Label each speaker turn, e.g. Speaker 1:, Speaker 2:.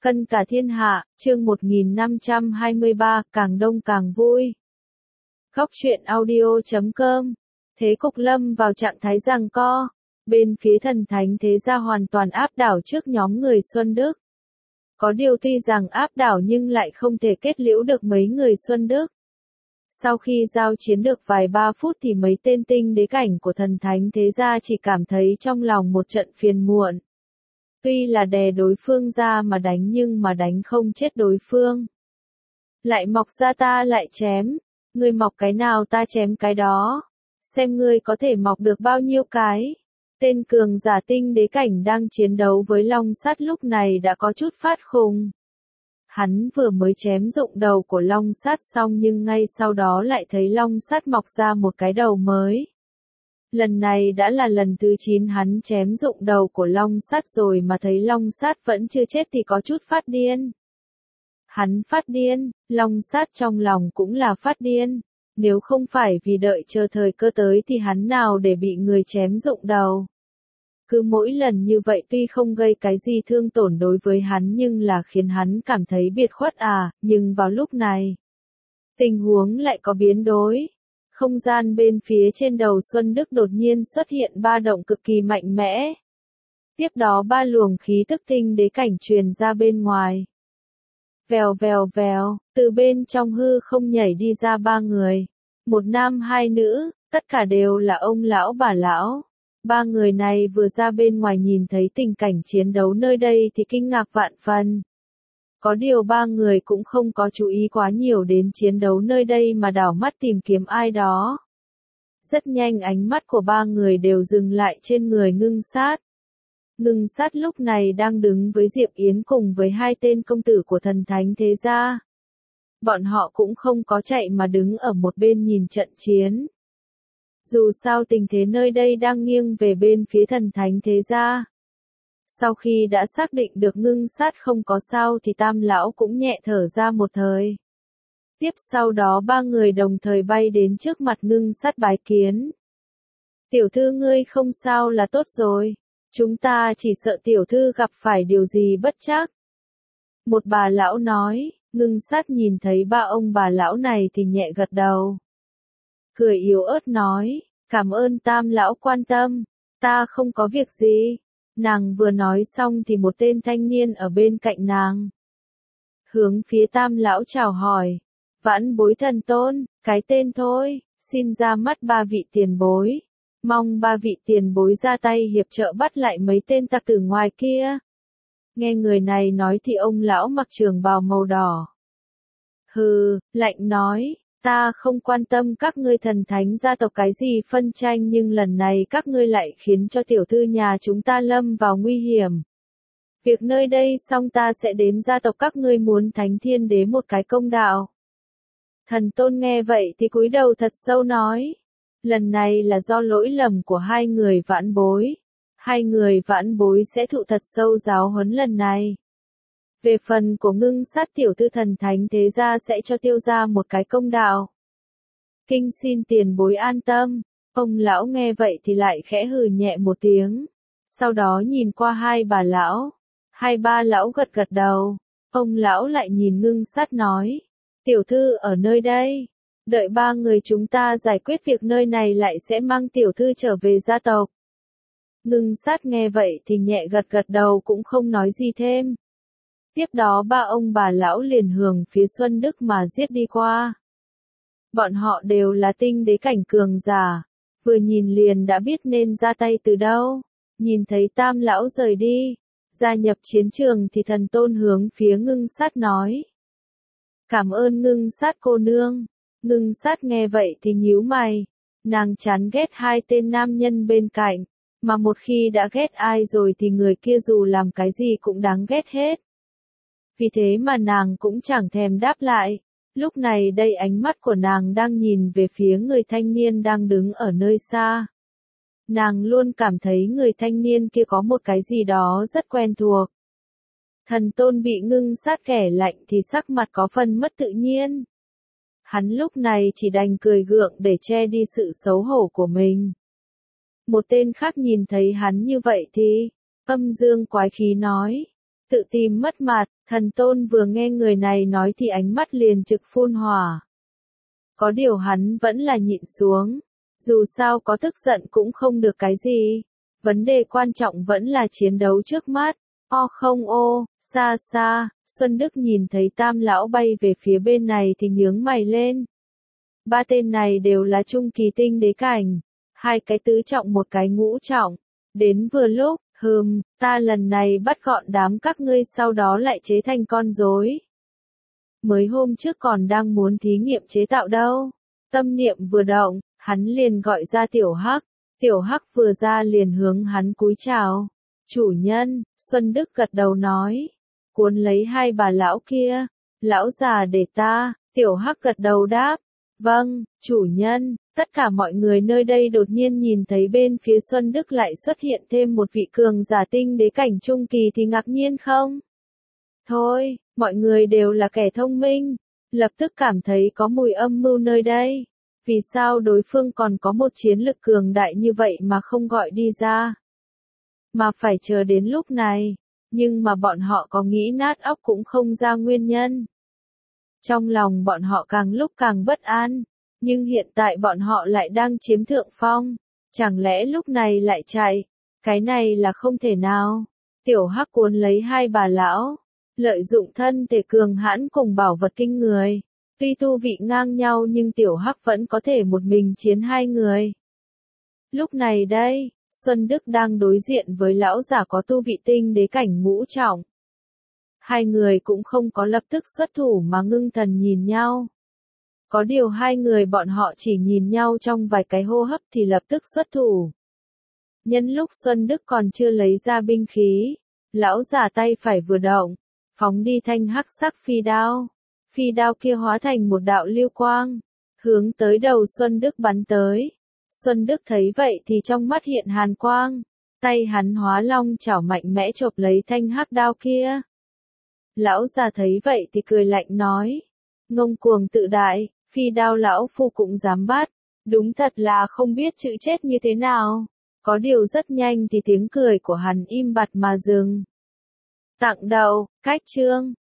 Speaker 1: Cân cả thiên hạ, chương 1523, càng đông càng vui. Góc truyện audio.com. Thế cục lâm vào trạng thái giằng co. Bên phía thần thánh thế gia hoàn toàn áp đảo trước nhóm người Xuân Đức. Có điều tuy rằng áp đảo nhưng lại không thể kết liễu được mấy người Xuân Đức. Sau khi giao chiến được vài 3 phút thì mấy tên tinh đế cảnh của thần thánh thế gia chỉ cảm thấy trong lòng một trận phiền muộn. Tuy là đè đối phương ra mà đánh nhưng mà đánh không chết đối phương. Lại mọc ra ta lại chém, ngươi mọc cái nào ta chém cái đó, xem ngươi có thể mọc được bao nhiêu cái. Tên cường giả tinh đế cảnh đang chiến đấu với long sắt lúc này đã có chút phát khùng. Hắn vừa mới chém rụng đầu của long sắt xong nhưng ngay sau đó lại thấy long sắt mọc ra một cái đầu mới. Lần này đã là lần thứ 9 hắn chém rụng đầu của long sắt rồi mà thấy long sắt vẫn chưa chết thì có chút phát điên. Hắn phát điên, long sắt trong lòng cũng là phát điên. Nếu không phải vì đợi chờ thời cơ tới thì hắn nào để bị người chém rụng đầu. Cứ mỗi lần như vậy tuy không gây cái gì thương tổn đối với hắn nhưng là khiến hắn cảm thấy biệt khuất nhưng vào lúc này, tình huống lại có biến đổi. Không gian bên phía trên đầu Xuân Đức đột nhiên xuất hiện ba động cực kỳ mạnh mẽ. Tiếp đó 3 luồng khí tức tinh đế cảnh truyền ra bên ngoài. Vèo vèo vèo, từ bên trong hư không nhảy đi ra 3 người. 1 nam 2 nữ, tất cả đều là ông lão bà lão. 3 người này vừa ra bên ngoài nhìn thấy tình cảnh chiến đấu nơi đây thì kinh ngạc vạn phần. Có điều 3 người cũng không có chú ý quá nhiều đến chiến đấu nơi đây mà đảo mắt tìm kiếm ai đó. Rất nhanh ánh mắt của 3 người đều dừng lại trên người Ngưng Sát. Ngưng Sát lúc này đang đứng với Diệp Yến cùng với 2 tên công tử của thần thánh thế gia. Bọn họ cũng không có chạy mà đứng ở một bên nhìn trận chiến. Dù sao tình thế nơi đây đang nghiêng về bên phía thần thánh thế gia. Sau khi đã xác định được Ngưng Sát không có sao thì Tam lão cũng nhẹ thở ra một thời. Tiếp sau đó 3 người đồng thời bay đến trước mặt Ngưng Sát bái kiến. Tiểu thư ngươi không sao là tốt rồi. Chúng ta chỉ sợ tiểu thư gặp phải điều gì bất trắc. Một bà lão nói, Ngưng Sát nhìn thấy 3 ông bà lão này thì nhẹ gật đầu. Cười yếu ớt nói, cảm ơn Tam lão quan tâm, ta không có việc gì. Nàng vừa nói xong thì một tên thanh niên ở bên cạnh nàng hướng phía Tam lão chào hỏi, vãn bối thần tôn, cái tên thôi, xin ra mắt 3 vị tiền bối, mong 3 vị tiền bối ra tay hiệp trợ bắt lại mấy tên tặc tử ngoài kia. Nghe người này nói thì ông lão mặc trường bào màu đỏ hừ, lạnh nói, ta không quan tâm các ngươi thần thánh gia tộc cái gì phân tranh nhưng lần này các ngươi lại khiến cho tiểu thư nhà chúng ta lâm vào nguy hiểm. Việc nơi đây xong ta sẽ đến gia tộc các ngươi muốn thánh thiên đế một cái công đạo. Thần tôn nghe vậy thì cúi đầu thật sâu nói, lần này là do lỗi lầm của 2 người vãn bối. 2 người vãn bối sẽ thụ thật sâu giáo huấn lần này. Về phần của Ngưng Sát tiểu thư thần thánh thế gia sẽ cho tiêu gia một cái công đạo. Kinh xin tiền bối an tâm. Ông lão nghe vậy thì lại khẽ hừ nhẹ một tiếng. Sau đó nhìn qua 2 bà lão. 2-3 lão gật gật đầu. Ông lão lại nhìn Ngưng Sát nói. Tiểu thư ở nơi đây. Đợi 3 người chúng ta giải quyết việc nơi này lại sẽ mang tiểu thư trở về gia tộc. Ngưng Sát nghe vậy thì nhẹ gật gật đầu cũng không nói gì thêm. Tiếp đó 3 ông bà lão liền hướng phía Xuân Đức mà giết đi qua. Bọn họ đều là tinh đế cảnh cường giả, vừa nhìn liền đã biết nên ra tay từ đâu. Nhìn thấy Tam lão rời đi, gia nhập chiến trường thì thần tôn hướng phía Ngưng Sát nói. Cảm ơn Ngưng Sát cô nương. Ngưng Sát nghe vậy thì nhíu mày, nàng chán ghét 2 tên nam nhân bên cạnh, mà một khi đã ghét ai rồi thì người kia dù làm cái gì cũng đáng ghét hết. Vì thế mà nàng cũng chẳng thèm đáp lại. Lúc này đây ánh mắt của nàng đang nhìn về phía người thanh niên đang đứng ở nơi xa. Nàng luôn cảm thấy người thanh niên kia có một cái gì đó rất quen thuộc. Thần tôn bị Ngưng Sát ghẻ lạnh thì sắc mặt có phần mất tự nhiên. Hắn lúc này chỉ đành cười gượng để che đi sự xấu hổ của mình. Một tên khác nhìn thấy hắn như vậy thì âm dương quái khí nói. tự tìm mất mặt, thần tôn vừa nghe người này nói thì ánh mắt liền trực phun hỏa. Có điều hắn vẫn là nhịn xuống, dù sao có tức giận cũng không được cái gì, vấn đề quan trọng vẫn là chiến đấu trước mắt. O không ô, xa xa, Xuân Đức nhìn thấy Tam lão bay về phía bên này thì nhướng mày lên. Ba tên này đều là trung kỳ tinh đế cảnh, hai cái tứ trọng một cái ngũ trọng. Đến vừa lúc, ta lần này bắt gọn đám các ngươi sau đó lại chế thành con rối. Mới hôm trước còn đang muốn thí nghiệm chế tạo đâu. Tâm niệm vừa động, hắn liền gọi ra Tiểu Hắc. Tiểu Hắc vừa ra liền hướng hắn cúi chào. Chủ nhân, Xuân Đức gật đầu nói. Cuốn lấy hai bà lão kia. Lão già để ta, Tiểu Hắc gật đầu đáp. Vâng, chủ nhân. Tất cả mọi người nơi đây đột nhiên nhìn thấy bên phía Xuân Đức lại xuất hiện thêm một vị cường giả tinh đế cảnh trung kỳ thì ngạc nhiên không? Thôi, mọi người đều là kẻ thông minh, lập tức cảm thấy có mùi âm mưu nơi đây. Vì sao đối phương còn có một chiến lực cường đại như vậy mà không gọi đi ra? Mà phải chờ đến lúc này, nhưng mà bọn họ có nghĩ nát óc cũng không ra nguyên nhân. Trong lòng bọn họ càng lúc càng bất an. Nhưng hiện tại bọn họ lại đang chiếm thượng phong, chẳng lẽ lúc này lại chạy, cái này là không thể nào. Tiểu Hắc cuốn lấy hai bà lão, lợi dụng thân thể cường hãn cùng bảo vật kinh người, tuy tu vị ngang nhau nhưng Tiểu Hắc vẫn có thể một mình chiến hai người. Lúc này đây, Xuân Đức đang đối diện với lão giả có tu vị tinh đế cảnh ngũ trọng. Hai người cũng không có lập tức xuất thủ mà ngưng thần nhìn nhau. Có điều hai người bọn họ chỉ nhìn nhau trong vài cái hô hấp thì lập tức xuất thủ. Nhân lúc Xuân Đức còn chưa lấy ra binh khí, lão giả tay phải vừa động, phóng đi thanh hắc sắc phi đao. Phi đao kia hóa thành một đạo lưu quang, hướng tới đầu Xuân Đức bắn tới. Xuân Đức thấy vậy thì trong mắt hiện hàn quang, tay hắn hóa long chảo mạnh mẽ chộp lấy thanh hắc đao kia. Lão già thấy vậy thì cười lạnh nói, ngông cuồng tự đại. Phi đao lão phu cũng dám bắt, đúng thật là không biết chữ chết như thế nào. Có điều rất nhanh thì tiếng cười của hắn im bặt mà dừng. Tặng đầu, cách chương.